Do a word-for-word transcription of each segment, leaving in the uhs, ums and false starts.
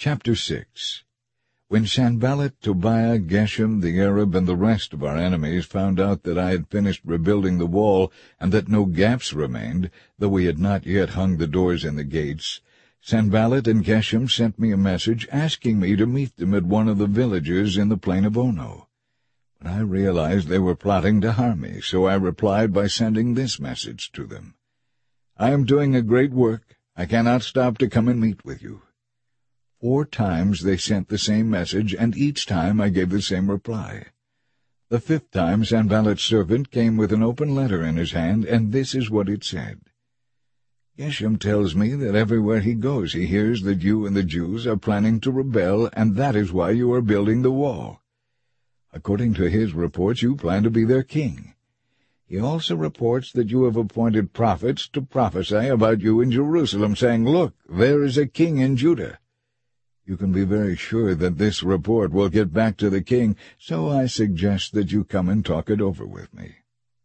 Chapter six. When Sanballat, Tobiah, Geshem the Arab, and the rest of our enemies found out that I had finished rebuilding the wall, and that no gaps remained, though we had not yet hung the doors and the gates, Sanballat and Geshem sent me a message asking me to meet them at one of the villages in the plain of Ono. But I realized they were plotting to harm me, so I replied by sending this message to them. "I am doing a great work. I cannot stop to come and meet with you." Four times they sent the same message, and each time I gave the same reply. The fifth time Sanballat's servant came with an open letter in his hand, and this is what it said. "Geshem tells me that everywhere he goes he hears that you and the Jews are planning to rebel, and that is why you are building the wall. According to his reports, you plan to be their king. He also reports that you have appointed prophets to prophesy about you in Jerusalem, saying, 'Look, there is a king in Judah.' You can be very sure that this report will get back to the king, so I suggest that you come and talk it over with me."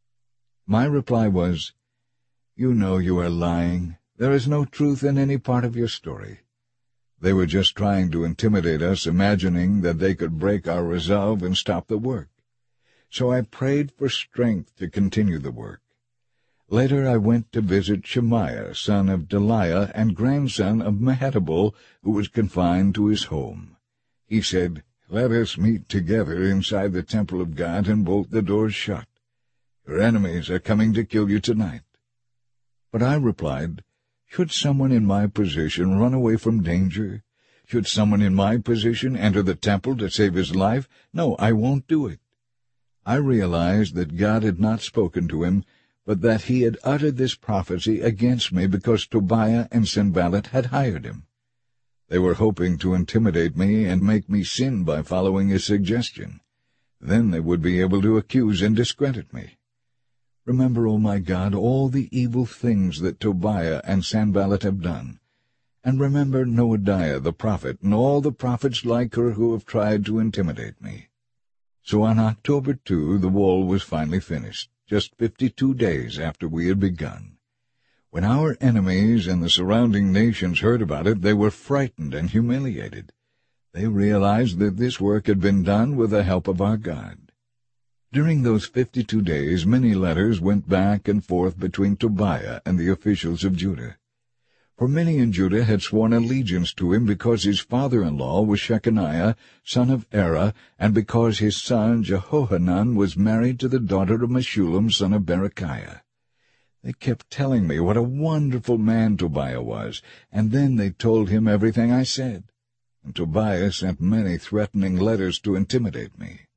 My reply was, "You know you are lying. There is no truth in any part of your story. They were just trying to intimidate us, imagining that they could break our resolve and stop the work. So I prayed for strength to continue the work. Later I went to visit Shemaiah, son of Delaiah, and grandson of Mehetabel, who was confined to his home. He said, "Let us meet together inside the temple of God and bolt the doors shut. Your enemies are coming to kill you tonight." But I replied, "Should someone in my position run away from danger? Should someone in my position enter the temple to save his life? No, I won't do it." I realized that God had not spoken to him, but that he had uttered this prophecy against me because Tobiah and Sanballat had hired him. They were hoping to intimidate me and make me sin by following his suggestion. Then they would be able to accuse and discredit me. Remember, O my God, all the evil things that Tobiah and Sanballat have done, and remember Noadiah the prophet and all the prophets like her who have tried to intimidate me." So on October second the wall was finally finished, just fifty-two days after we had begun. When our enemies and the surrounding nations heard about it, they were frightened and humiliated. They realized that this work had been done with the help of our God. During those fifty-two days, many letters went back and forth between Tobiah and the officials of Judah. For many in Judah had sworn allegiance to him because his father-in-law was Shechaniah, son of Era, and because his son Jehohanan was married to the daughter of Meshullam, son of Berechiah. They kept telling me what a wonderful man Tobiah was, and then they told him everything I said. And Tobiah sent many threatening letters to intimidate me.